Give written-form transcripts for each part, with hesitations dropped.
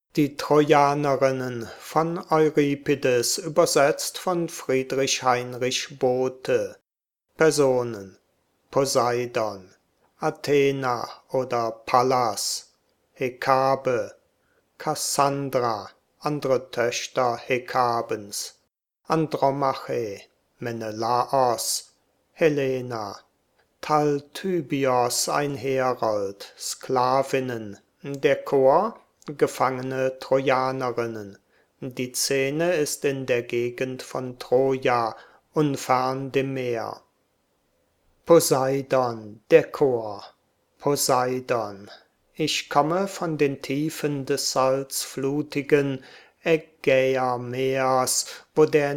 Die Trojanerinnen von Euripides, übersetzt von Friedrich Heinrich Bothe. Personen: Poseidon, Athena oder Pallas, Hekabe, Kassandra, andere Töchter Hekabens, Andromache, Menelaos, Helena, Talthybios, ein Herold, Sklavinnen, der Chor, gefangene Trojanerinnen. Die Szene ist in der Gegend von Troja, unfern dem Meer. Poseidon, der Chor. Poseidon, ich komme von den Tiefen des salzflutigen Ägäermeers, wo der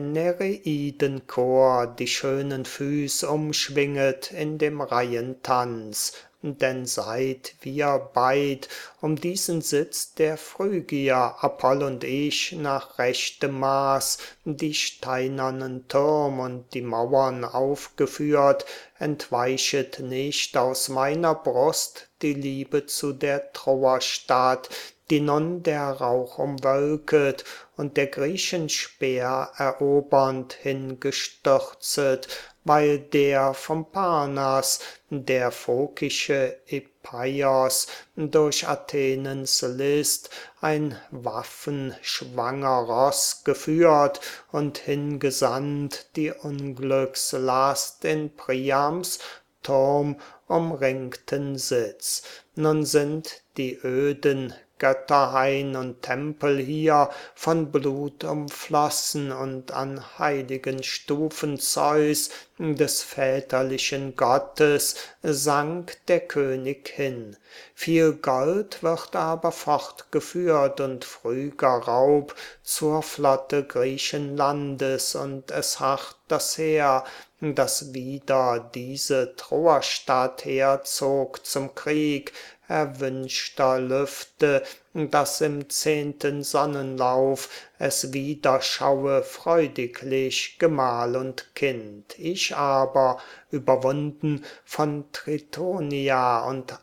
Nereiden-Chor die schönen Füß umschwinget in dem Reihentanz, denn seit wir beid um diesen Sitz der Phrygier, Apoll und ich, nach rechtem Maß die steinernen Turm und die Mauern aufgeführt, entweichet nicht aus meiner Brust die Liebe zu der Trauerstadt, die nun der Rauch umwölket und der Griechen Speer erobernd hingestürzet, weil der vom Parnass, der phokische Epeios, durch Athenens List ein waffenschwanger Ross geführt und hingesandt die Unglückslast in Priams Turm umringten Sitz. Nun sind die öden Götterhain und Tempel hier von Blut umflossen und an heiligen Stufen Zeus, des väterlichen Gottes, sank der König hin. Viel Gold wird aber fortgeführt und früger Raub zur Flotte Griechenlandes, und es harrt das Heer, das wider diese Troerstadt herzog zum Krieg, erwünschter Lüfte, dass im 10. Sonnenlauf es wieder schaue freudiglich Gemahl und Kind. Ich aber, überwunden von Tritonia und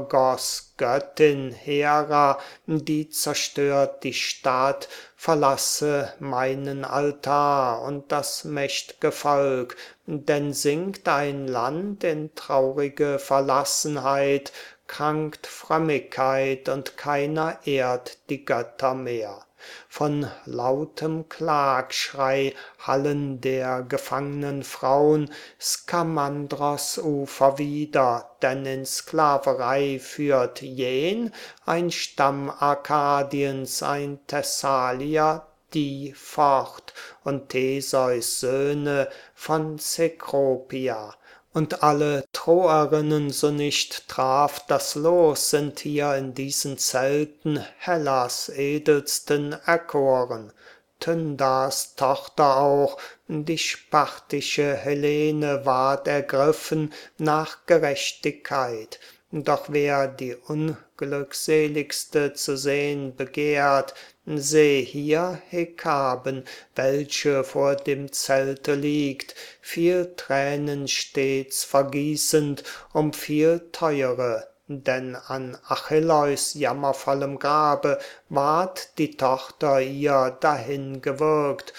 Argos Göttin Hera, die zerstört die Stadt, verlasse meinen Altar und das mächt'ge Volk, denn sinkt ein Land in traurige Verlassenheit, krankt Frömmigkeit und keiner ehrt die Götter mehr. Von lautem Klagschrei hallen der gefangnen Fraun Skamandros Ufer wider, denn in Sklaverei führt jen, ein Stamm Arkadiens, ein Thessalier, die fort, und Theseus Söhne von Cekropia. Und alle Troerinnen, so nicht traf das Los, sind hier in diesen Zelten Hellas edelsten erkoren. Tyndars Tochter auch, die spartische Helene, ward ergriffen nach Gerechtigkeit. Doch wer die Unglückseligste zu sehn begehrt, seh hier Hekaben, welche vor dem Zelte liegt, viel Tränen stets vergießend um viel teuere, denn an Achilleus jammervollem Grabe ward die Tochter ihr dahin gewürgt.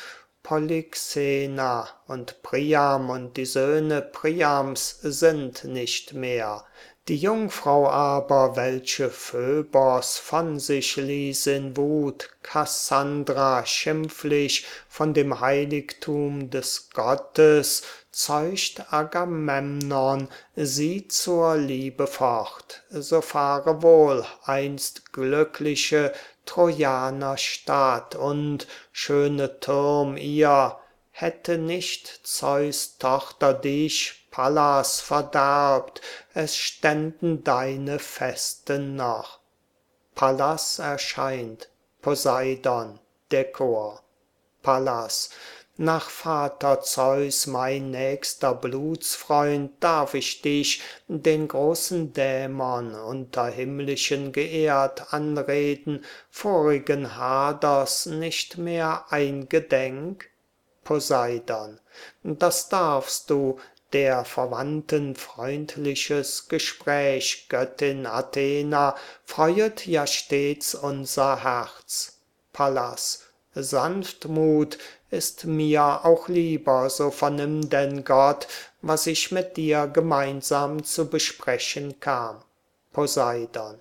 Polyxena und Priam und die Söhne Priams sind nicht mehr. Die Jungfrau aber, welche Phöbos von sich ließ in Wut, Kassandra schimpflich von dem Heiligtum des Gottes, zeucht Agamemnon sie zur Liebe fort. So fahre wohl, einst glückliche Trojanerstadt, und schöne Turm ihr, hätte nicht Zeus Tochter dich, Pallas, verderbt, es ständen deine Festen noch. Pallas erscheint, Poseidon, der Chor. Pallas: nach Vater Zeus, mein nächster Blutsfreund, darf ich dich, den großen Dämon, unter himmlischen geehrt, anreden, vorigen Haders nicht mehr eingedenk? Poseidon: das darfst du, der Verwandten freundliches Gespräch, Göttin Athena, freuet ja stets unser Herz. Pallas: Sanftmut ist mir auch lieber, so vernimm denn Gott, was ich mit dir gemeinsam zu besprechen kam. Poseidon: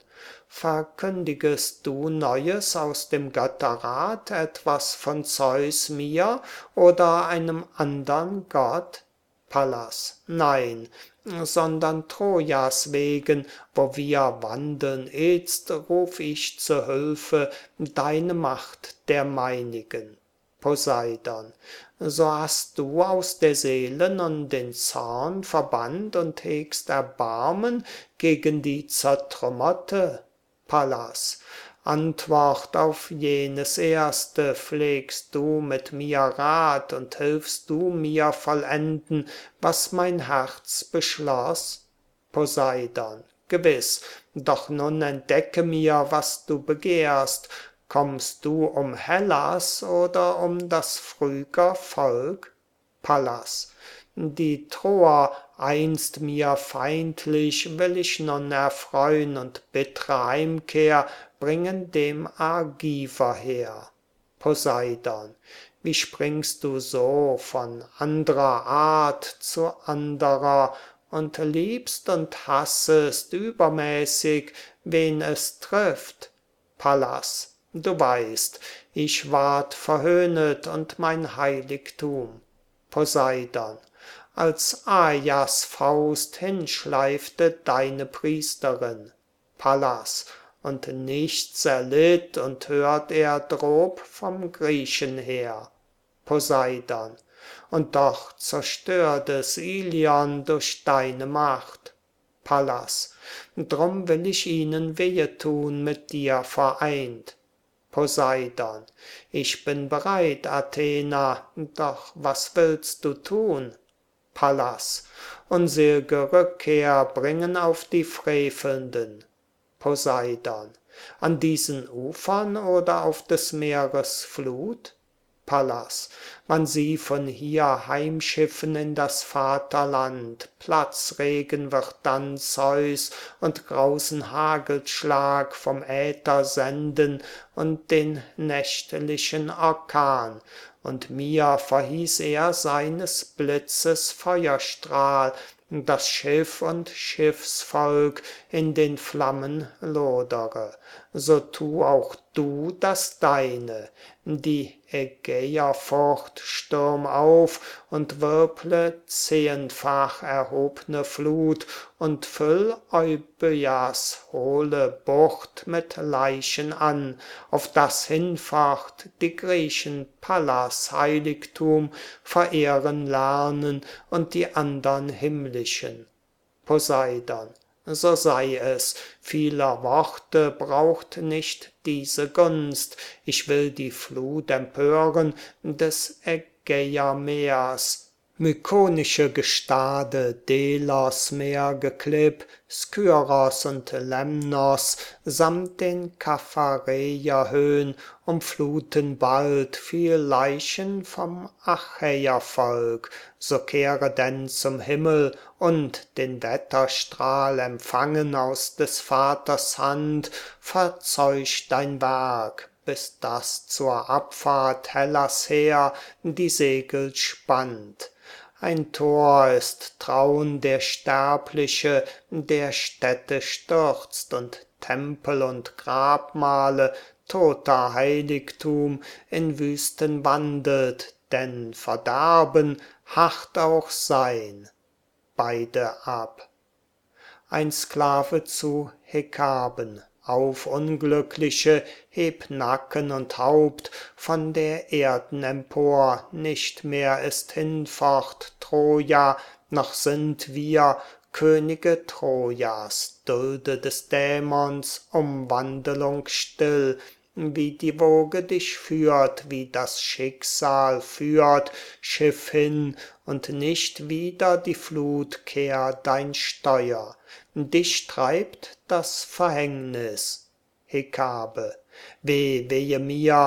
Verkündigest du Neues aus dem Götterrat, etwas von Zeus mir oder einem andern Gott? Pallas: Nein, sondern Trojas wegen, wo wir wandeln itzt, ruf ich zu Hilfe deine Macht der meinigen. Poseidon: So hast du aus der Seele nun den Zorn verbannt und hegst Erbarmen gegen die zertrümmerte? Pallas: Antwort auf jenes erste, pflegst du mit mir Rat und hilfst du mir vollenden, was mein Herz beschloss? Poseidon: Gewiss, doch nun entdecke mir, was du begehrst. Kommst du um Hellas oder um das Phryger Volk? Pallas: Die Troer einst mir feindlich will ich nun erfreun und bittre Heimkehr bringen dem Argiver her. Poseidon: Wie springst du so von andrer Art zu anderer und liebst und hassest übermäßig, wen es trifft? Pallas: Du weißt, ich ward verhöhnet und mein Heiligtum. Poseidon: Als Ajas Faust hinschleifte deine Priesterin. Pallas: Und nichts erlitt und hört er drob vom Griechen her. Poseidon: Und doch zerstört es Ilion durch deine Macht. Pallas: Drum will ich ihnen wehe tun mit dir vereint. Poseidon: Ich bin bereit, Athena, doch was willst du tun? Pallas: Unsel'ge Rückkehr bringen auf die Frevelnden. Poseidon: An diesen Ufern oder auf des Meeres Flut? Pallas: Wann sie von hier heimschiffen in das Vaterland, Platzregen wird dann Zeus und grausen Hagelschlag vom Äther senden und den nächtlichen Orkan, und mir verhieß er seines Blitzes Feuerstrahl, das Schiff und Schiffsvolk in den Flammen lodere. So tu auch du das deine. Die Ägäerfurt stürm auf und wirble zehnfach erhobne Flut und füll Euböas hohle Bucht mit Leichen an, auf das hinfort die Griechen Pallas Heiligtum verehren lernen und die andern himmlischen. Poseidon: So sei es, vieler Worte braucht nicht diese Gunst, ich will die Flut empören des Ägäermeers. Mykonische Gestade, Delos Meergeklipp, Skyros und Lemnos samt den Kaphareerhöhn umfluten bald viel Leichen vom Achäervolk. So kehre denn zum Himmel und den Wetterstrahl empfangen aus des Vaters Hand, verzeuch dein Werk, bis das zur Abfahrt Hellas her die Segel spannt. Ein Tor ist Traun der Sterbliche, der Städte stürzt und Tempel und Grabmale, toter Heiligtum in Wüsten wandelt, denn Verderben hart auch sein. Beide ab. Ein Sklave zu Hekaben: Auf, Unglückliche, heb Nacken und Haupt von der Erden empor, nicht mehr ist hinfort Troja, noch sind wir Könige Trojas, dulde des Dämons Umwandelung still, wie die Woge dich führt, wie das Schicksal führt, Schiff hin, und nicht wieder die Flut kehrt dein Steuer. Dich treibt das Verhängnis. Hekabe: Weh, wehe mir,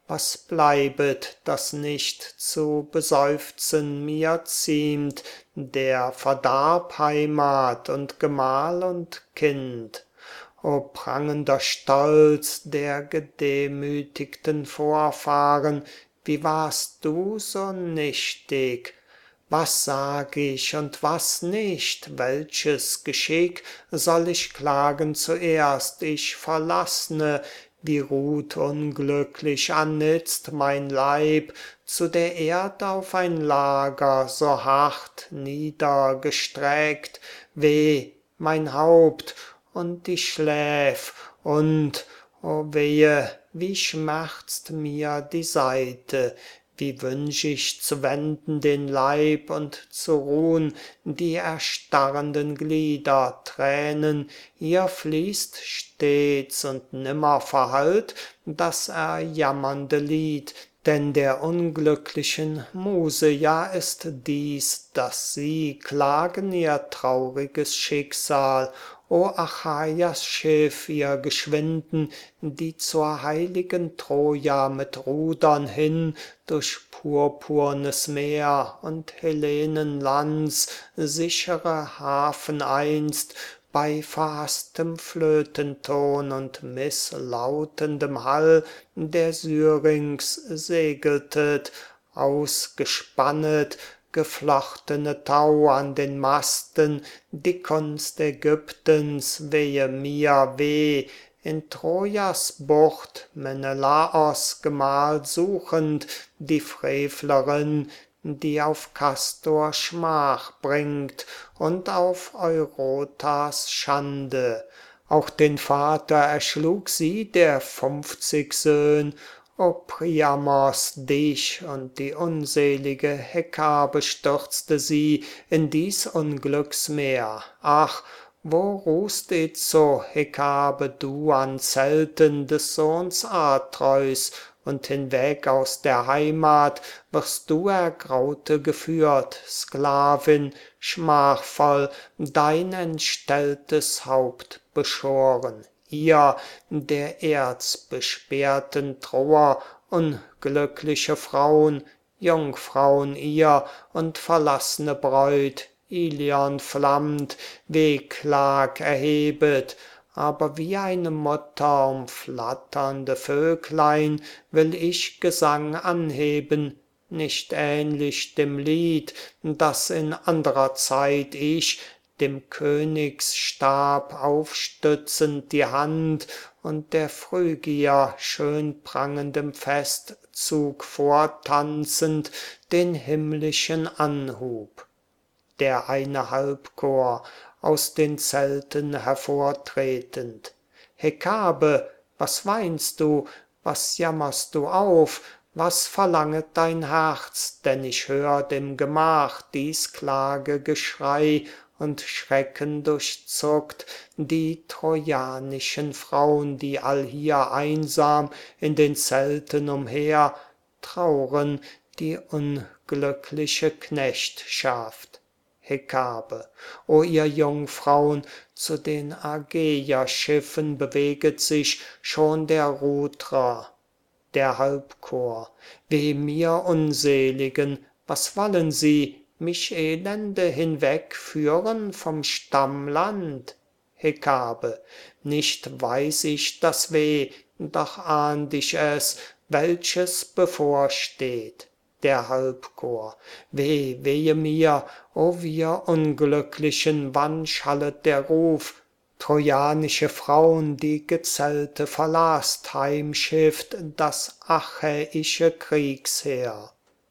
was bleibet, das nicht zu beseufzen mir ziemt, der verdarb Heimat und Gemahl und Kind. O prangender Stolz der gedemütigten Vorfahren, wie warst du so nichtig? Was sag ich und was nicht? Welches Geschick soll ich klagen zuerst? Ich Verlassne, wie ruht unglücklich annitzt mein Leib zu der Erd auf ein Lager, so hart niedergestreckt. Weh, mein Haupt und die Schläf und, o wehe, wie schmerzt mir die Seite, wie wünsch ich zu wenden den Leib und zu ruhn, die erstarrenden Glieder, Tränen, ihr fließt stets und nimmer verhallt das erjammernde Lied, denn der unglücklichen Muse ja ist dies, dass sie klagen ihr trauriges Schicksal. O Achaias Schiff, ihr Geschwinden, die zur heiligen Troja mit Rudern hin durch purpurnes Meer und Helenenlands sichere Hafen einst bei verhaßtem Flötenton und misslautendem Hall der Syrinx segeltet, ausgespannet, geflochtene Tau an den Masten, die Kunst Ägyptens, wehe mir, weh, in Trojas Bucht Menelaos Gemahl suchend, die Frevlerin, die auf Kastor Schmach bringt und auf Eurotas Schande. Auch den Vater erschlug sie, der 50 Söhn, O Priamos, dich und die unselige Hekabe stürzte sie in dies Unglücksmeer. Ach, wo ruhst itzo, Hekabe, du an Zelten des Sohns Atreus, und hinweg aus der Heimat wirst du Ergraute geführt, Sklavin, schmachvoll, dein entstelltes Haupt beschoren. Ihr, der erzbesperrten Troer, unglückliche Frauen, Jungfrauen ihr und verlassene Bräut, Ilion flammt, Wehklag erhebet, aber wie eine Mutter um flatternde Vöglein will ich Gesang anheben, nicht ähnlich dem Lied, das in anderer Zeit ich dem Königsstab aufstützend die Hand und der Phrygier schön prangendem Festzug vortanzend den himmlischen anhub. Der eine Halbchor aus den Zelten hervortretend. Hekabe, was weinst du, was jammerst du auf, was verlanget dein Herz, denn ich hör dem Gemach dies Klagegeschrei und Schrecken durchzuckt, die trojanischen Frauen, die allhier einsam in den Zelten umher trauren, die unglückliche Knechtschaft. Hekabe, o ihr Jungfrauen, zu den Argeierschiffen beweget sich schon der Rudrer. Der Halbchor, weh mir Unseligen, was wollen sie, mich Elende hinwegführen vom Stammland? Hekabe, nicht weiß ich das Weh, doch ahnt ich es, welches bevorsteht. Der Halbchor, weh, wehe mir, o wir Unglücklichen, wann schallet der Ruf, trojanische Frauen, die Gezelte verlasst, heimschifft das achäische Kriegsheer.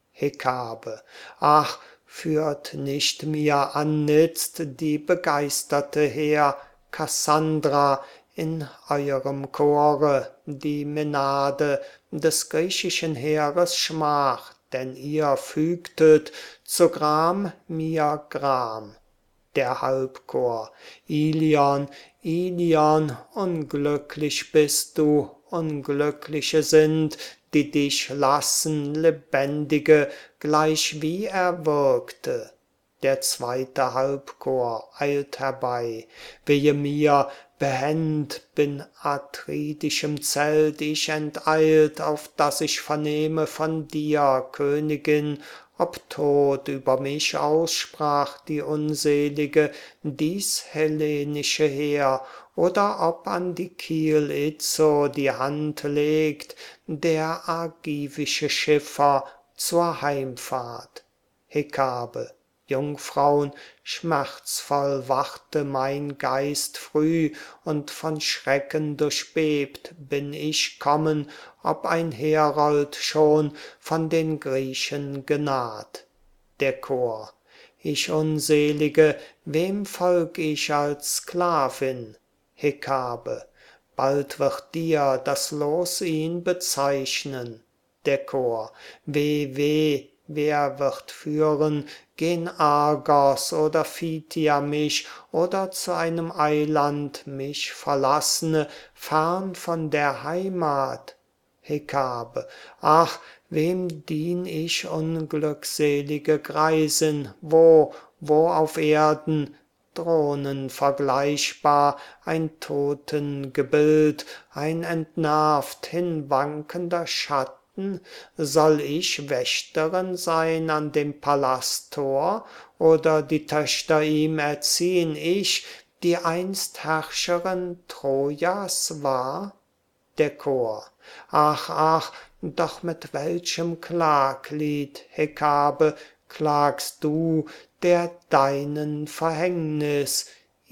Hekabe, ach, führt nicht mir annitzt die begeisterte Heer, Kassandra, in eurem Chore, die Menade des griechischen Heeres Schmach, denn ihr fügtet zu Gram mir Gram. Der Halbchor, Ilion, Ilion, unglücklich bist du, unglückliche sind, die dich lassen, lebendige, gleich wie erwürgte. Der zweite Halbchor eilt herbei. Wehe mir, behend bin atridischem Zelt ich enteilt, auf dass ich vernehme von dir, Königin, ob Tod über mich aussprach die unselige, dies hellenische Heer, oder ob an die Kiel itzo die Hand legt, der argivische Schiffer zur Heimfahrt. Hekabe, Jungfraun, schmerzvoll wachte mein Geist früh, und von Schrecken durchbebt bin ich kommen, ob ein Herold schon von den Griechen genaht. Der Chor, ich Unselige, wem folg ich als Sklavin? Hekabe, bald wird dir das Los ihn bezeichnen. Der Chor, weh, weh, wer wird führen, gen Argos oder Phthia mich, oder zu einem Eiland mich verlassene, fern von der Heimat? Hekabe, ach, wem dien ich, unglückselige Greisin, wo auf Erden, Thronen vergleichbar, ein Totengebild, ein entnervt hinwankender Schatten? Soll ich Wächterin sein an dem Palasttor, oder die Töchter ihm erziehn ich, die einst Herrscherin Trojas war? Der Chor, ach, ach, doch mit welchem Klaglied, Hekabe, klagst du der deinen Verhängnis?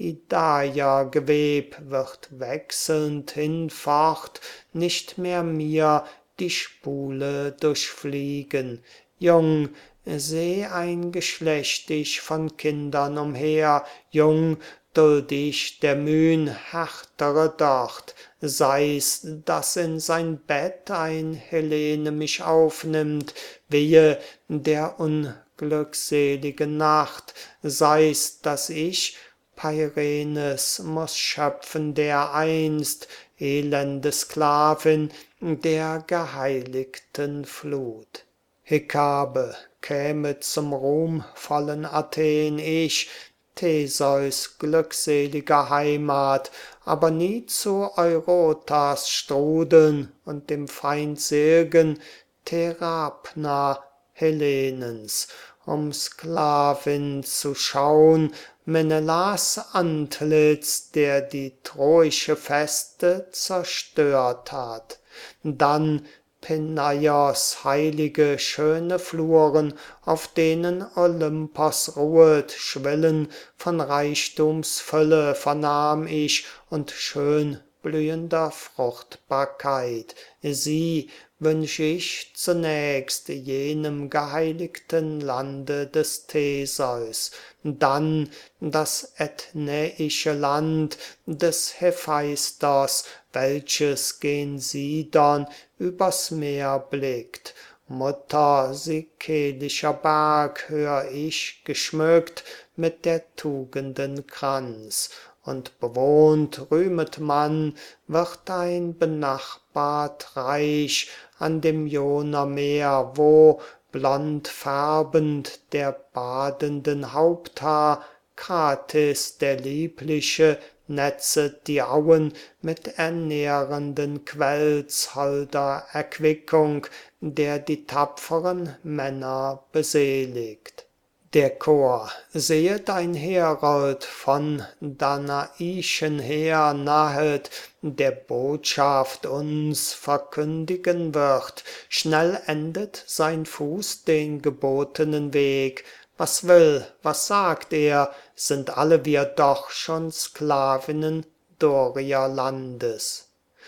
Idaia-Geweb wird wechselnd hinfort nicht mehr mir die Spule durchfliegen. Jung, seh ein Geschlecht ich von Kindern umher, jung, duld ich der Müh'n härtere dort, sei's, dass in sein Bett ein Hellene mich aufnimmt, wehe der unglückseligen Nacht, sei's, dass ich Peirenes muß schöpfen dereinst, elende Sklavin der geheiligten Flut. Hekabe, käme zum ruhmvollen Athen ich, Theseus glückseliger Heimat, aber nie zu Eurotas Strudeln und dem feindsel'gen Therapna Hellenens, Sklavin zu schaun, Menelas Antlitz, der die troische Feste zerstört hat. Dann Peneios heilige schöne Fluren, auf denen Olympos ruhet, schwillen von Reichtums Fülle vernahm ich und schön blühender Fruchtbarkeit. Sie wünsch ich zunächst jenem geheiligten Lande des Theseus, dann das ethnäische Land des Hephaistos, welches gen Sidon übers Meer blickt. Mutter sikelischer Berg hör ich geschmückt mit der Tugenden Kranz, und bewohnt rühmet man, wird ein benachbart Reich an dem Ionermeer, wo blond färbend der badenden Haupthaar Kratis der Liebliche netzet die Auen mit ernährenden Quells holder Erquickung, der die tapferen Männer beseligt. Der Chor, sehet ein Herold von Danaischen her nahet, der Botschaft uns verkündigen wird, schnell endet sein Fuß den gebotenen Weg. Was will, was sagt er, sind alle wir doch schon Sklavinnen Dorierlandes.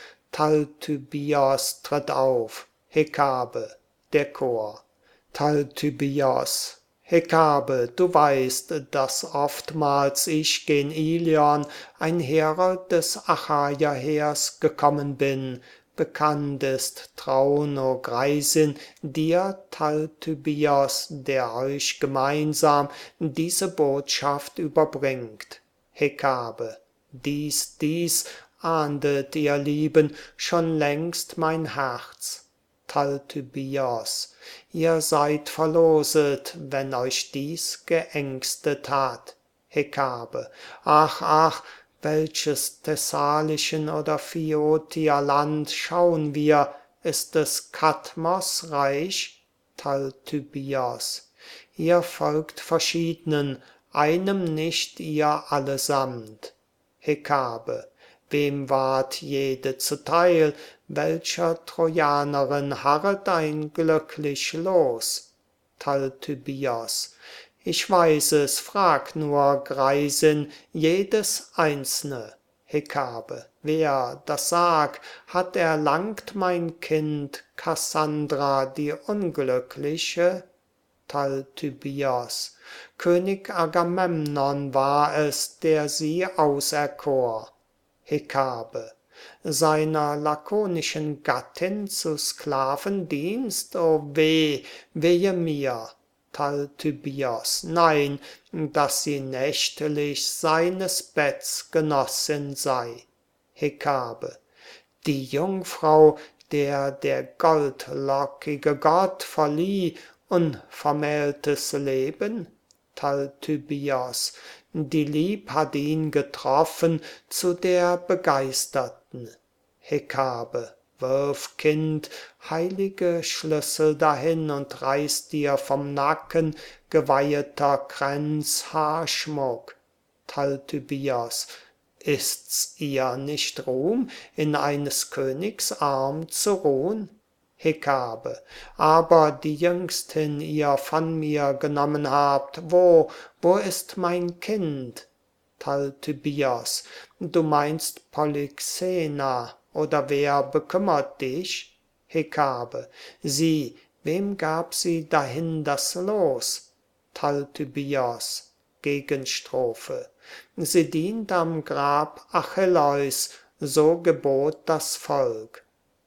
Talthybios tritt auf, Hekabe, der Chor. Talthybios, Hekabe, du weißt, dass oftmals ich gen Ilion, ein Herold des Achaja-Heers, gekommen bin. Bekannt ist Traun, o Greisin, dir, Talthybios, der euch gemeinsam diese Botschaft überbringt. Hekabe, dies ahndet ihr Lieben schon längst mein Herz. Talthybios. Ihr seid verloset, wenn euch dies geängstet hat. Hekabe. Ach, ach, welches thessalischen oder Phiotier Land schauen wir? Ist es Kadmos Reich? Talthybios. Ihr folgt verschiedenen, einem nicht ihr allesamt. Hekabe. Wem ward jede zuteil? Welcher Trojanerin harret ein glücklich Los? Talthybios. Ich weiß es, frag nur, Greisin, jedes einzelne. Hekabe. Wer, das sag, hat erlangt mein Kind, Kassandra, die Unglückliche? Talthybios. König Agamemnon war es, der sie auserkor. Hekabe. Seiner lakonischen Gattin zu Sklavendienst, o weh, wehe mir. Talthybios. Nein, dass sie nächtlich seines Betts Genossin sei. Hekabe. Die Jungfrau, der goldlockige Gott verlieh, unvermähltes Leben? Talthybios. Die Lieb hat ihn getroffen zu der Begeisterten. Hekabe. Wirf, Kind, heilige Schlüssel dahin und reiß dir vom Nacken geweiheter Kränz Haarschmuck. Talthybios. Ist's ihr nicht Ruhm, in eines Königs Arm zu ruhn? Hekabe. Aber die jüngsthin ihr von mir genommen habt, wo ist mein Kind? Talthybios. Du meinst Polyxena, oder wer bekümmert dich? Hekabe. Sie, wem gab sie dahin das Los? Talthybios. Gegenstrophe. Sie dient am Grab Achilleus, so gebot das Volk.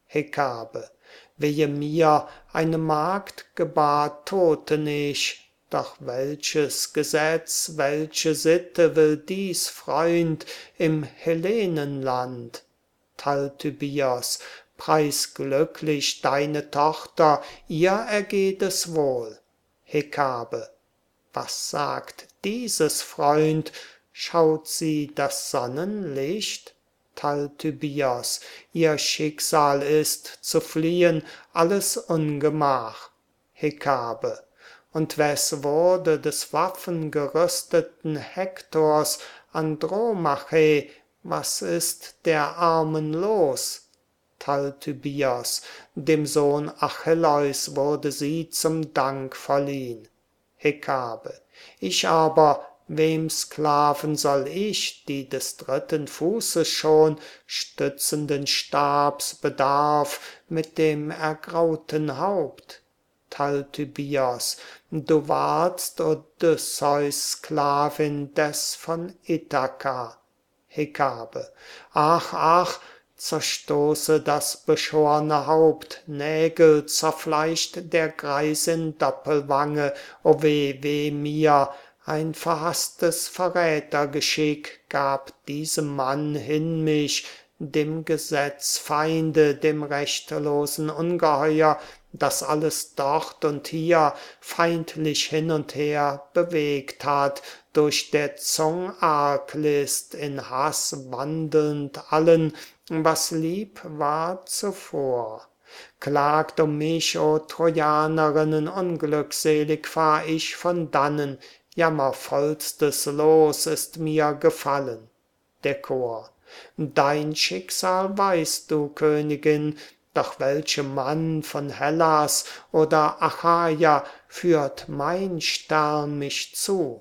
Hekabe. Wehe mir, eine Magd gebar Toten ich, doch welches Gesetz, welche Sitte will dies Freund im Hellenenland? Talthybios. Preis glücklich deine Tochter, ihr ergeht es wohl. Hekabe. Was sagt dieses Freund? Schaut sie das Sonnenlicht? Talthybios. Ihr Schicksal ist zu fliehen, alles Ungemach. Hekabe. Und wes wurde des waffengerüsteten Hektors Andromache, was ist der Armen los? Talthybios. Dem Sohn Achilleus wurde sie zum Dank verliehn. Hekabe. Ich aber, wem Sklaven soll ich, die des dritten Fußes schon stützenden Stabs bedarf, mit dem ergrauten Haupt? Talthybios. Du wardst Odysseus Sklavin des von Ithaka. Hekabe. Ach, ach, zerstoße das beschorne Haupt, Nägel zerfleischt der Greisin Doppelwange, o weh, weh mir, ein verhaßtes Verrätergeschick gab diesem Mann hin mich, dem Gesetzfeinde, dem rechtlosen Ungeheuer, das alles dort und hier feindlich hin und her bewegt hat, durch der Zung Arglist in Hass wandelnd allen, was lieb war zuvor. Klagt um mich, o Trojanerinnen, unglückselig fahr ich von dannen, jammervollstes Los ist mir gefallen. Der Chor. Dein Schicksal weißt du, Königin, doch welchem Mann von Hellas oder Achaia führt mein Stern mich zu?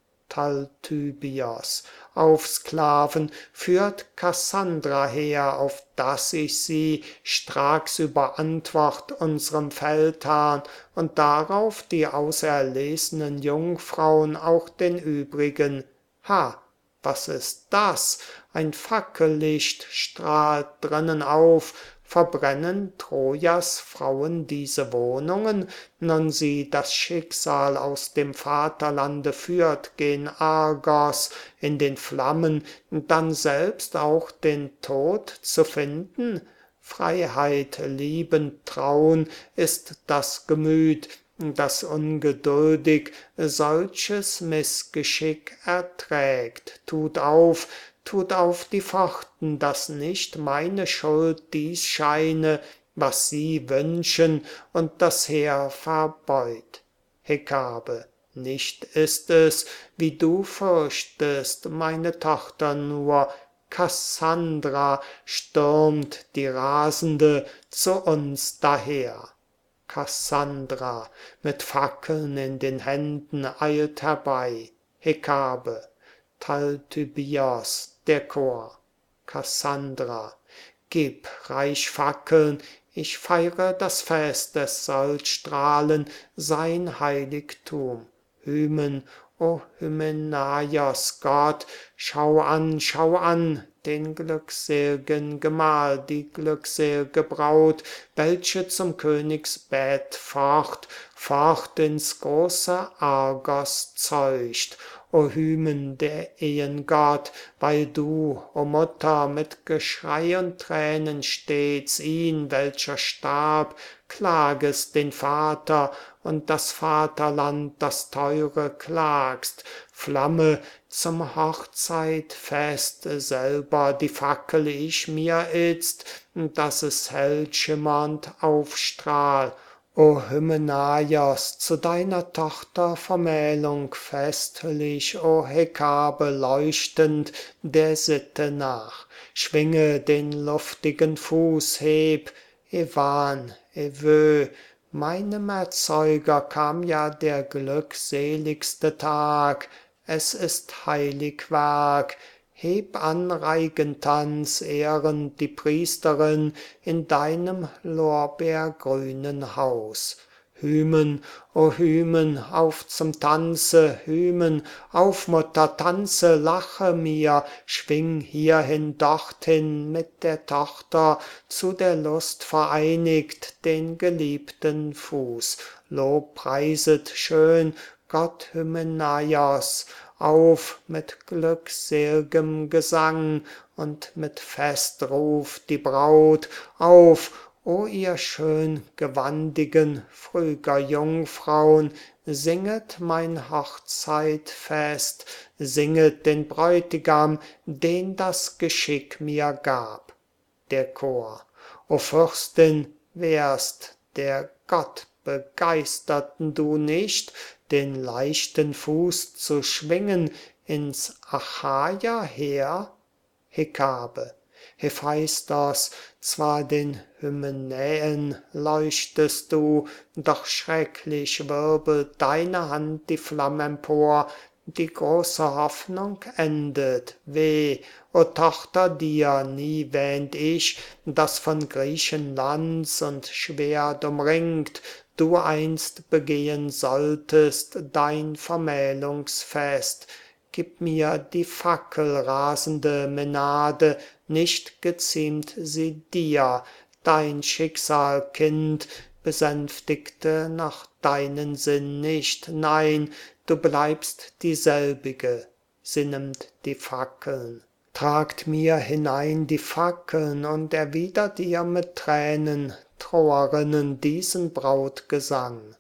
Talthybios. Auf Sklaven führt Kassandra her, auf dass ich sie stracks überantwort unserem Feldherrn und darauf die auserlesenen Jungfrauen auch den übrigen. Ha, was ist das? Ein Fackellicht strahlt drinnen auf, verbrennen Trojas Frauen diese Wohnungen? Nun sie das Schicksal aus dem Vaterlande führt gen Argos in den Flammen, dann selbst auch den Tod zu finden? Freiheit liebend traun ist das Gemüt, das ungeduldig solches Missgeschick erträgt. Tut auf die Pforten, dass nicht meine Schuld dies scheine, was sie wünschen und das Heer verbeut. Hekabe, nicht ist es, wie du fürchtest, meine Tochter nur, Kassandra stürmt die Rasende zu uns daher. Kassandra mit Fackeln in den Händen eilt herbei. Hekabe, Talthybios, der Chor. Kassandra, gib reich Fackeln, ich feire das Fest, es soll strahlen sein Heiligtum. Hymen, o Hymenaios Gott, schau an, den glücksel'gen Gemahl, die glücksel'ge Braut, welche zum Königsbett fort ins große Argos zeucht. O Hymen der Ehen Gott, weil du, o Mutter, mit Geschrei und Tränen stets ihn, welcher starb, klagest den Vater und das Vaterland, das Teure klagst, Flamme zum Hochzeitfest selber die Fackel ich mir itzt, dass es hell schimmernd aufstrahl. O Hymenaios, zu deiner Tochter Vermählung festlich, o Hekabe leuchtend der Sitte nach. Schwinge den luftigen Fuß, heb, Ewan, Evö, meinem Erzeuger kam ja der glückseligste Tag, es ist heilig Werk, heb an Reigentanz ehrend die Priesterin in deinem lorbeergrünen Haus. Hymen, o Hymen, auf zum Tanze, Hymen, auf Mutter, tanze, lache mir, schwing hierhin, dorthin mit der Tochter, zu der Lust vereinigt den geliebten Fuß. Lob preiset schön Gott Hymenaios, auf mit glücksel'gem Gesang und mit Festruf die Braut, auf, o ihr schön gewandigen früger Jungfraun, singet mein Hochzeitfest, singet den Bräutigam, den das Geschick mir gab. Der Chor, o Fürstin, wärst der Gottbegeisterten du nicht, den leichten Fuß zu schwingen ins Achaia-Heer? Hekabe, Hephaistos, zwar den Hymenäen leuchtest du, doch schrecklich wirbelt deine Hand die Flamm empor, die große Hoffnung endet, weh, o Tochter, dir nie wähnt ich, dass von Griechen Lanz und Schwert umringt, du einst begehen solltest dein Vermählungsfest. Gib mir die fackelrasende Menade, nicht geziemt sie dir, dein Schicksalkind besänftigte noch deinen Sinn nicht, nein, du bleibst dieselbige, sie nimmt die Fackeln. Tragt mir hinein die Fackeln und erwidert ihr mit Tränen, Troerinnen, diesen Brautgesang.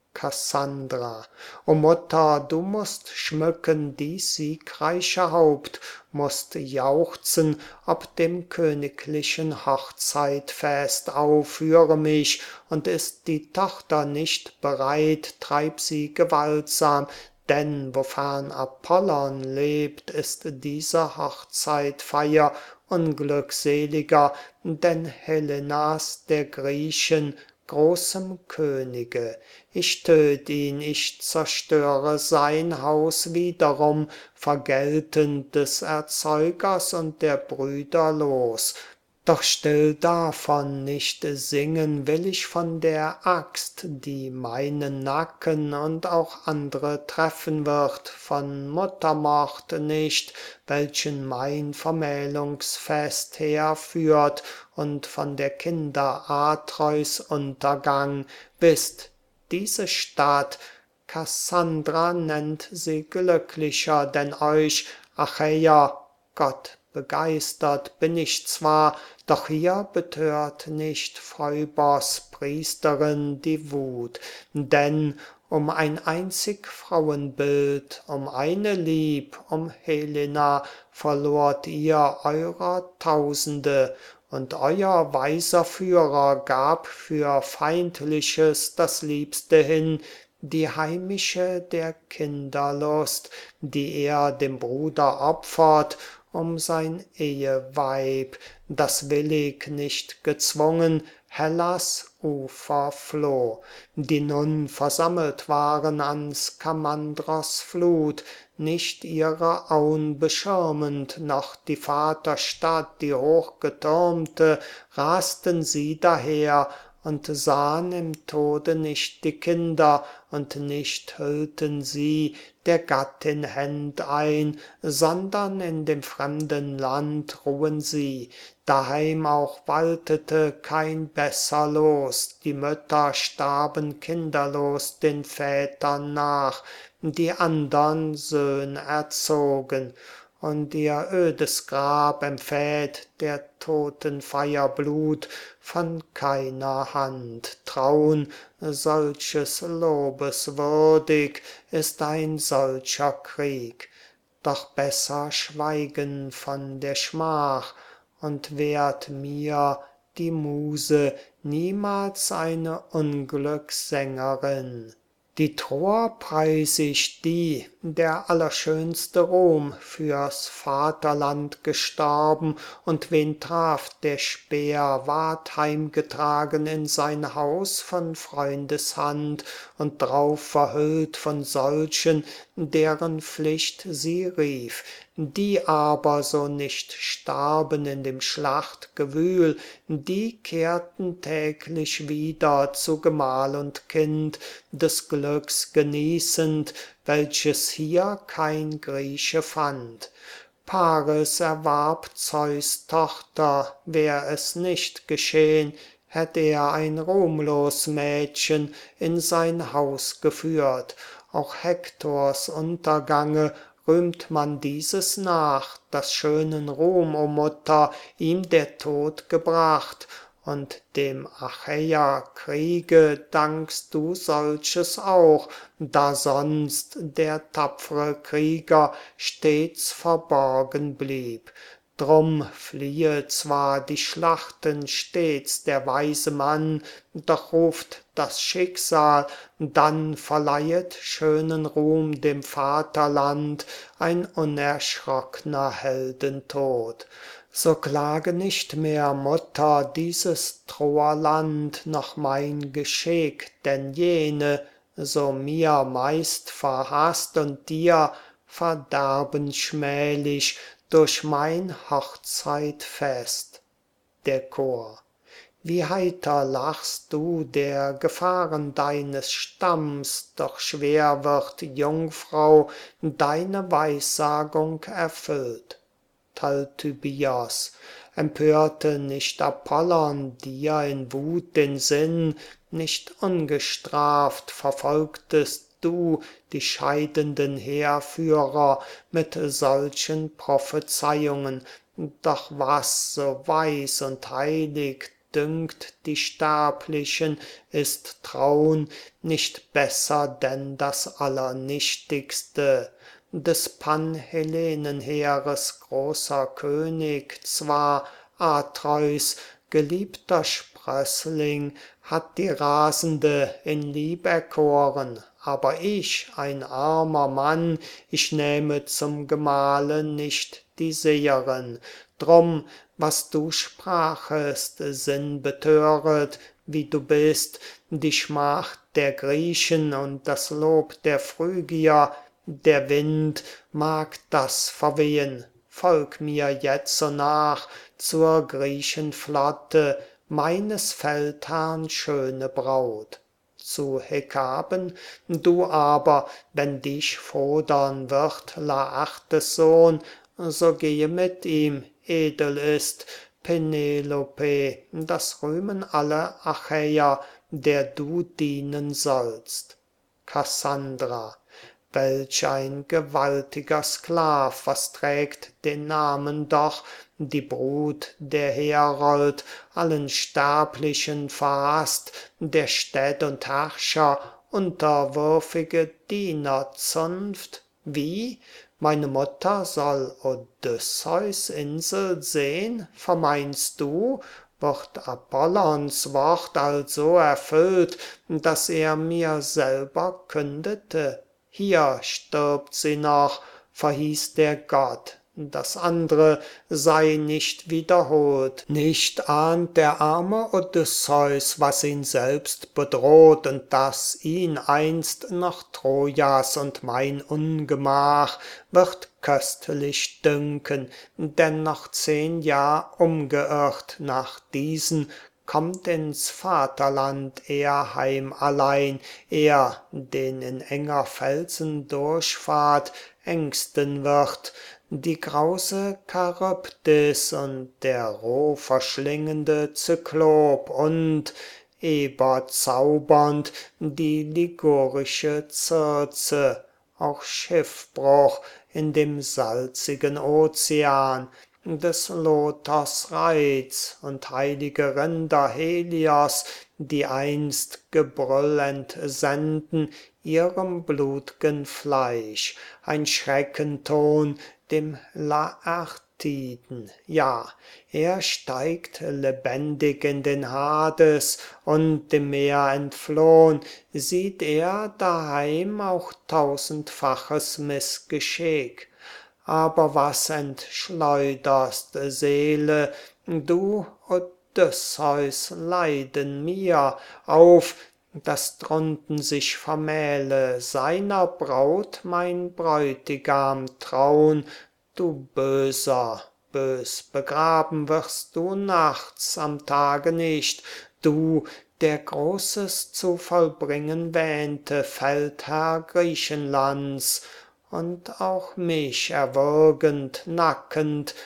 Kassandra, o Mutter, du musst schmücken dies siegreiche Haupt, musst jauchzen ob dem königlichen Hochzeitfest, aufführe mich, und ist die Tochter nicht bereit, treib sie gewaltsam, denn wofern Apollon lebt, ist diese Hochzeitfeier unglückseliger, denn Helenas der Griechen großem Könige. Ich töt ihn, ich zerstöre sein Haus wiederum, vergeltend des Erzeugers und der Brüder los. Doch still davon nicht singen will ich von der Axt, die meinen Nacken und auch andre treffen wird, von Muttermord nicht, welchen mein Vermählungsfest herführt, und von der Kinder Atreus Untergang. Wisst, diese Stadt, Kassandra nennt sie glücklicher, denn euch, Achäer, Gott begeistert bin ich zwar, Doch hier betört nicht Phoebos Priesterin die Wut, denn um ein einzig Frauenbild, um eine Lieb, um Helena verlort ihr eurer Tausende, und euer weiser Führer gab für Feindliches das Liebste hin, die heimische der Kinderlust, die er dem Bruder opfert, um sein Eheweib, das willig nicht gezwungen Hellas Ufer floh, die nun versammelt waren an Skamandros Flut, nicht ihre Aun beschirmend, noch die Vaterstadt, die hochgetürmte, rasten sie daher und sahn im Tode nicht die Kinder, und nicht hüllten sie der Gattin Händ ein, sondern in dem fremden Land ruhen sie. Daheim auch waltete kein besser Los, die Mütter starben kinderlos den Vätern nach, die andern Söhn erzogen, und ihr ödes Grab empfäht der Totenfeier Blut von keiner Hand. Traun, solches Lobes würdig, ist ein solcher Krieg. Doch besser schweigen von der Schmach, und werd mir die Muse niemals eine Unglückssängerin. Die Troer preis ich, die der allerschönste Ruhm fürs Vaterland gestorben, und wen traf der Speer, ward heimgetragen in sein Haus von Freundeshand und drauf verhüllt von solchen, deren Pflicht sie rief. Die aber so nicht starben in dem Schlachtgewühl, die kehrten täglich wieder zu Gemahl und Kind, des Glücks genießend, welches hier kein Grieche fand. Paris erwarb Zeus Tochter, wär es nicht geschehn, hätt er ein ruhmlos Mädchen in sein Haus geführt. Auch Hektors Untergange rühmt man dieses nach, das schönen Ruhm, o Mutter, ihm der Tod gebracht, und dem Achäerkriege dankst du solches auch, da sonst der tapfre Krieger stets verborgen blieb. Drum fliehe zwar die Schlachten stets der weise Mann, doch ruft das Schicksal, dann verleihet schönen Ruhm dem Vaterland ein unerschrockner Heldentod. So klage nicht mehr, Mutter, dieses Troerland, noch mein Geschick, denn jene, so mir meist verhaßt und dir verderben schmählich durch mein Hochzeitfest. Der Chor. Wie heiter lachst du der Gefahren deines Stamms, doch schwer wird, Jungfrau, deine Weissagung erfüllt. Talthybios, empörte nicht Apollon dir in Wut den Sinn, nicht ungestraft verfolgtest du die scheidenden Heerführer mit solchen Prophezeiungen, doch was so weis und heilig dünkt die Sterblichen, ist Traun nicht besser denn das Allernichtigste. Des Panhellenenheeres großer König zwar, Atreus, geliebter Sprössling, hat die Rasende in Lieb erkoren, aber ich, ein armer Mann, ich nähme zum Gemahle nicht die Seherin. Drum, was du sprachest, sinnbetöret, wie du bist, die Schmach der Griechen und das Lob der Phrygier, der Wind mag das verwehen. Folg mir jetzo nach zur Griechenflotte, meines Feldherrn schöne Braut. Zu Hekaben, du aber, wenn dich fordern wird Laertes Sohn, so gehe mit ihm, edel ist Penelope, das rühmen alle Achäer, der du dienen sollst. Cassandra, welch ein gewaltiger Sklav, was trägt den Namen doch, die Brut der Herold, allen Sterblichen verhasst, der Städt und Herrscher unterwürfige Dienerzunft? Wie? Meine Mutter soll Odysseus Insel sehn, vermeinst du? Wird Apollons Wort also erfüllt, das er mir selber kündete? Hier stirbt sie noch, verhieß der Gott, das andre sei nicht wiederholt. Nicht ahnt der arme Odysseus, was ihn selbst bedroht und dass ihn einst noch Trojas und mein Ungemach wird köstlich dünken, denn noch 10 Jahr umgeirrt nach diesen kommt ins Vaterland er heim allein, er, den in enger Felsendurchfahrt ängsten wird, die grause Charybdis und der roh verschlingende Zyklop und, Eber zaubernd, die ligurische Circe, auch Schiffbruch in dem salzigen Ozean, des Lotos Reiz und heilige Rinder Helios, die einst Gebrüll entsenden ihrem blut'gen Fleisch, ein Schreckenton dem Laertiden, ja, er steigt lebendig in den Hades, und dem Meer entflohn, sieht er daheim auch tausendfaches Missgeschick. Aber was entschleuderst, Seele, du Odysseus Leiden mir auf, dass drunten sich vermähle seiner Braut mein Bräutigam traun, du Böser, bös begraben wirst du nachts, am Tage nicht, du, der Großes zu vollbringen wähnte, Feldherr Griechenlands, und auch mich erwürgend, nackend,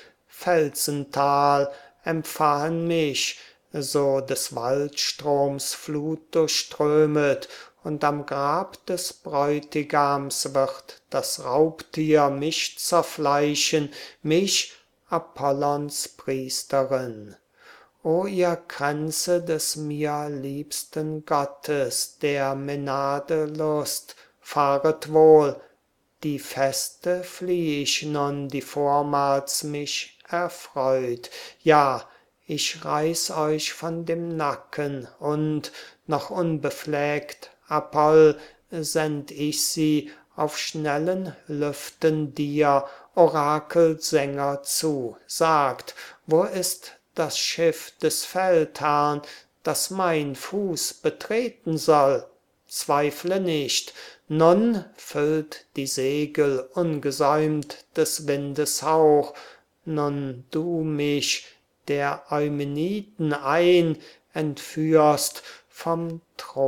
Felsental empfahen mich, so des Waldstroms Flut durchströmet, und am Grab des Bräutigams wird das Raubtier mich zerfleischen, mich, Apollons Priesterin. O ihr Kränze des mir liebsten Gottes, der Mänade Lust, fahret wohl, die Feste flieh ich nun, die vormals mich erfreut. Ja, ich reiß euch von dem Nacken, und, noch unbefleckt, Apoll, send ich sie auf schnellen Lüften dir, Orakelsänger, zu. Sagt, wo ist das Schiff des Feldherrn, das mein Fuß betreten soll? Zweifle nicht, nun füllt die Segel ungesäumt des Windes Hauch, nun du mich, der Eumeniden ein, entführst vom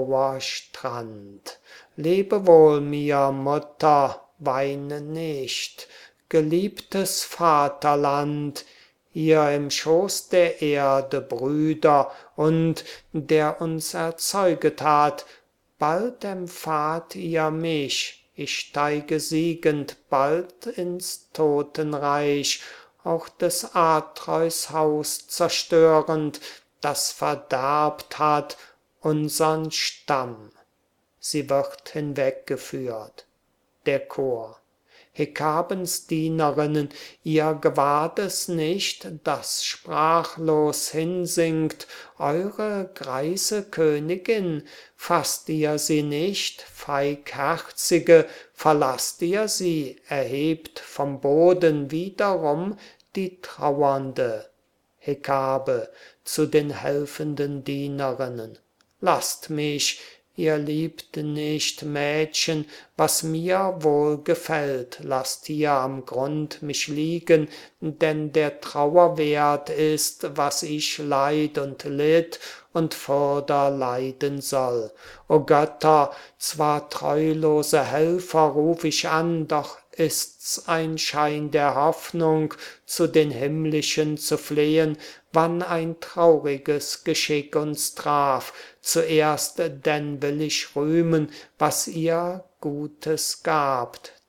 Trauerstrand. Lebe wohl mir, Mutter, weine nicht, geliebtes Vaterland, ihr im Schoß der Erde Brüder und der uns erzeuget hat, bald empfaht ihr mich, ich steige siegend bald ins Totenreich, auch des Atreus Haus zerstörend, das verderbt hat unsern Stamm. Sie wird hinweggeführt. Der Chor. Hekabens Dienerinnen, ihr gewahrt es nicht, dass sprachlos hinsinkt eure greise Königin, fasst ihr sie nicht, feigherzige, verlasst ihr sie, erhebt vom Boden wiederum die Trauernde. Hekabe zu den helfenden Dienerinnen, lasst mich, ihr liebt nicht, Mädchen, was mir wohl gefällt, lasst hier am Grund mich liegen, denn der Trauer wert ist, was ich leid und litt und furder leiden soll. O Götter, zwar treulose Helfer ruf ich an, doch ist's ein Schein der Hoffnung, zu den Himmlischen zu flehen, wann ein trauriges Geschick uns traf. Zuerst denn will ich rühmen, was ihr Gutes gabt,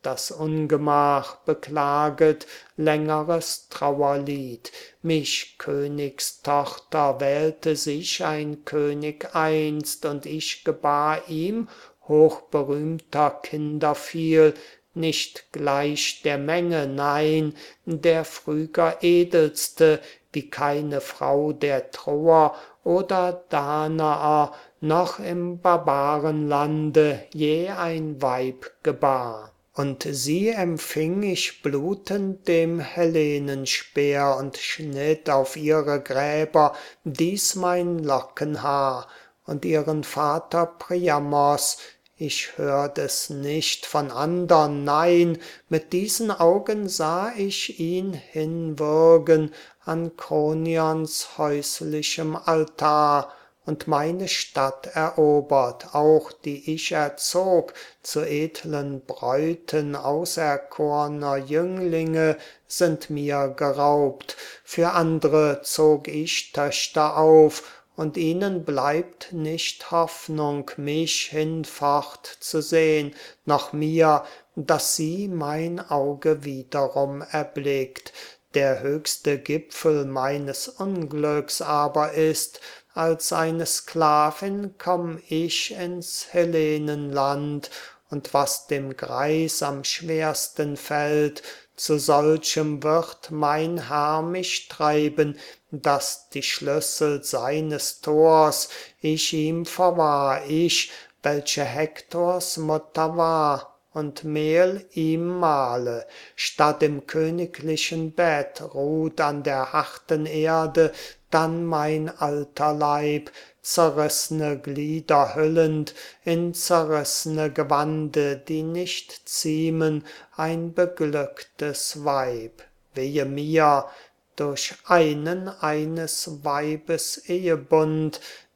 das Ungemach beklaget längeres Trauerlied. Mich, Königstochter, wählte sich ein König einst, und ich gebar ihm hochberühmter Kinder viel, nicht gleich der Menge, nein, der Phryger edelste, wie keine Frau der Troer oder Danaer noch im Barbarenlande je ein Weib gebar. Und sie empfing ich blutend dem Hellenenspeer und schnitt auf ihre Gräber dies mein Lockenhaar und ihren Vater Priamos. Ich hört es nicht von andern, nein, mit diesen Augen sah ich ihn hinwürgen an Kronions häuslichem Altar und meine Stadt erobert, auch die ich erzog, zu edlen Bräuten auserkorner Jünglinge sind mir geraubt, für andre zog ich Töchter auf, und ihnen bleibt nicht Hoffnung, mich hinfort zu sehn, noch mir, dass sie mein Auge wiederum erblickt. Der höchste Gipfel meines Unglücks aber ist, als eine Sklavin komm ich ins Hellenenland, und was dem Greis am schwersten fällt, zu solchem wird mein Herr mich treiben, dass die Schlüssel seines Tors ich ihm verwahr, ich, welche Hektors Mutter war, und Mehl ihm mahle, statt im königlichen Bett ruht an der harten Erde dann mein alter Leib, zerrissene Glieder hüllend in zerrissene Gewande, die nicht ziemen, ein beglücktes Weib. Wehe mir, durch einen eines Weibes Ehebund,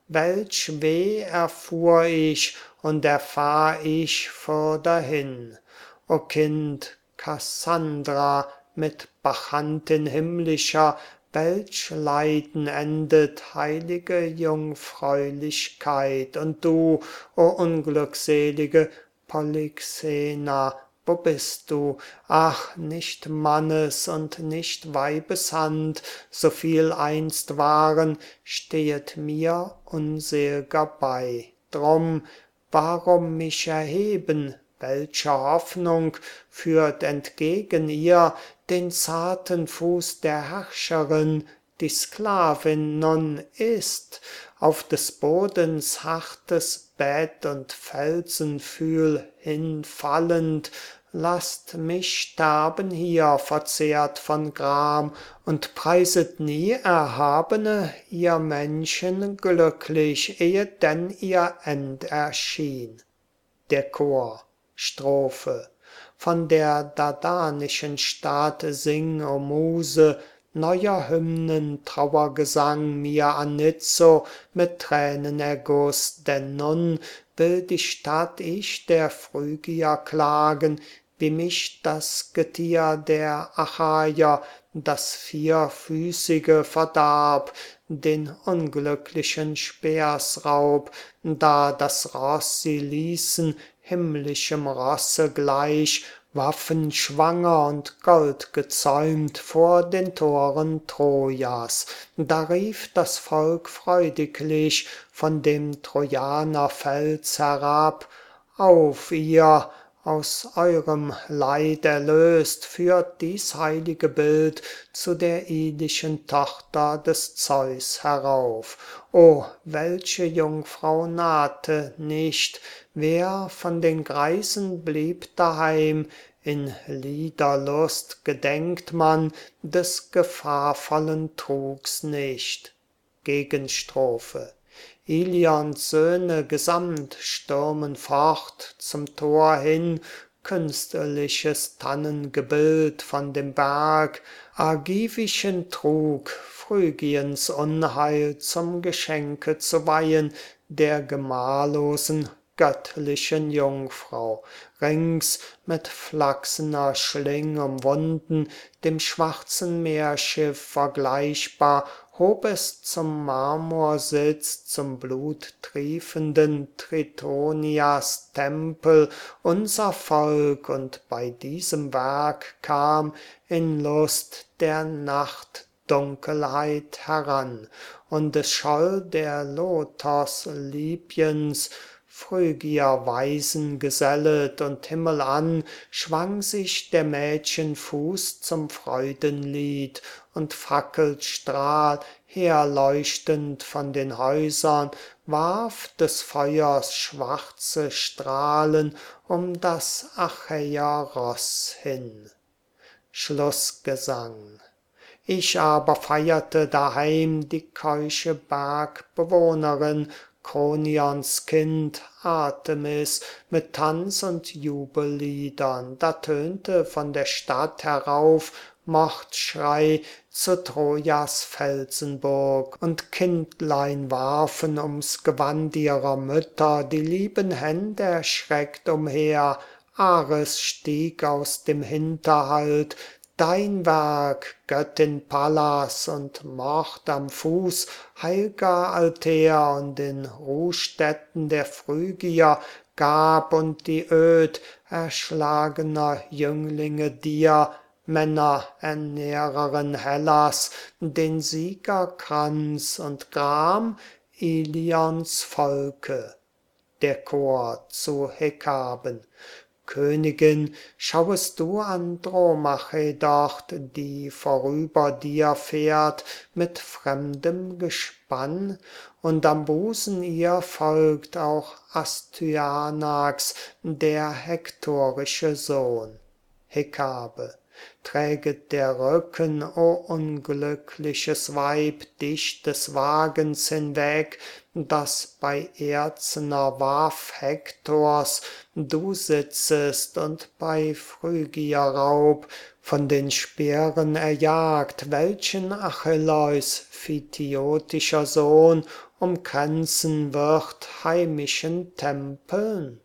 welch Weh erfuhr ich und erfahr ich fürderhin. O Kind Cassandra mit Bachantin himmlischer, welch Leiden endet heilige Jungfräulichkeit, und du, o unglückselige Polyxena, wo bist du? Ach, nicht Mannes und nicht Weibes Hand, so viel einst waren, stehet mir unsel'ger bei. Drum, warum mich erheben? Welche Hoffnung führt entgegen ihr den zarten Fuß der Herrscherin, die Sklavin nun ist, auf des Bodens hartes Bett und Felsenpfühl hinfallend, lasst mich sterben hier, verzehrt von Gram, und preiset nie, Erhabene, ihr Menschen glücklich, ehe denn ihr End erschien. Der Chor, Strophe. Von der dardanischen Stadt sing, o Muse, neuer Hymnen Trauergesang mir Anitzo mit Tränenerguss, denn nun will die Stadt ich der Phrygier klagen, wie mich das Getier der Achaier, das Vierfüßige verdarb, den unglücklichen Speersraub, da das Ross sie ließen, himmlischem Rosse gleich, waffenschwanger und goldgezäumt vor den Toren Trojas. Da rief das Volk freudiglich von dem Trojanerfels herab: Auf ihr, aus eurem Leid erlöst, führt dies heilige Bild zu der idischen Tochter des Zeus herauf. O, welche Jungfrau nahte nicht, wer von den Greisen blieb daheim, in Liederlust gedenkt man des gefahrvollen Trugs nicht. Gegenstrophe. Ilions Söhne gesamt stürmen fort zum Tor hin, künstliches Tannengebild von dem Berg, argivischen Trug, Phrygiens Unheil zum Geschenke zu weihen, der gemahllosen göttlichen Jungfrau, rings mit flachsener Schling umwunden, dem schwarzen Meerschiff vergleichbar, hob es zum Marmorsitz, zum bluttriefenden Tritonias Tempel unser Volk, und bei diesem Werk kam in Lust der Nachtdunkelheit heran, und es scholl der Lotos Libyens, Phrygier Weisen gesellet, und himmelan schwang sich der Mädchen Fuß zum Freudenlied, und Fackelstrahl, herleuchtend von den Häusern, warf des Feuers schwarze Strahlen um das Achäerross hin. Schlussgesang. Ich aber feierte daheim die keusche Bergbewohnerin, Kronions Kind, Artemis, mit Tanz und Jubelliedern. Da tönte von der Stadt herauf Mordschrei zu Trojas Felsenburg, und Kindlein warfen ums Gewand ihrer Mütter, die lieben Händ erschreckt umher. Ares stieg aus dem Hinterhalt, dein Werk, Göttin Pallas, und Mord am Fuß heil'ger Altäre, und in Ruhstätten der Phrygier gab und die öd erschlagener Jünglinge dir, Männerernährerin Hellas, den Siegerkranz und Gram Ilions Volke. Der Chor zu Hekaben. Königin, schauest du Andromache dort, die vorüber dir fährt mit fremdem Gespann? Und am Busen ihr folgt auch Astyanax, der hektorische Sohn. Hekabe. Träget der Rücken, o unglückliches Weib, dich des Wagens hinweg, dass bei erzener Waff Hektors du sitzest, und bei Phrygier-Raub von den Speeren erjagt, welchen Achilleus, phthiotischer Sohn, umkränzen wird heimischen Tempeln?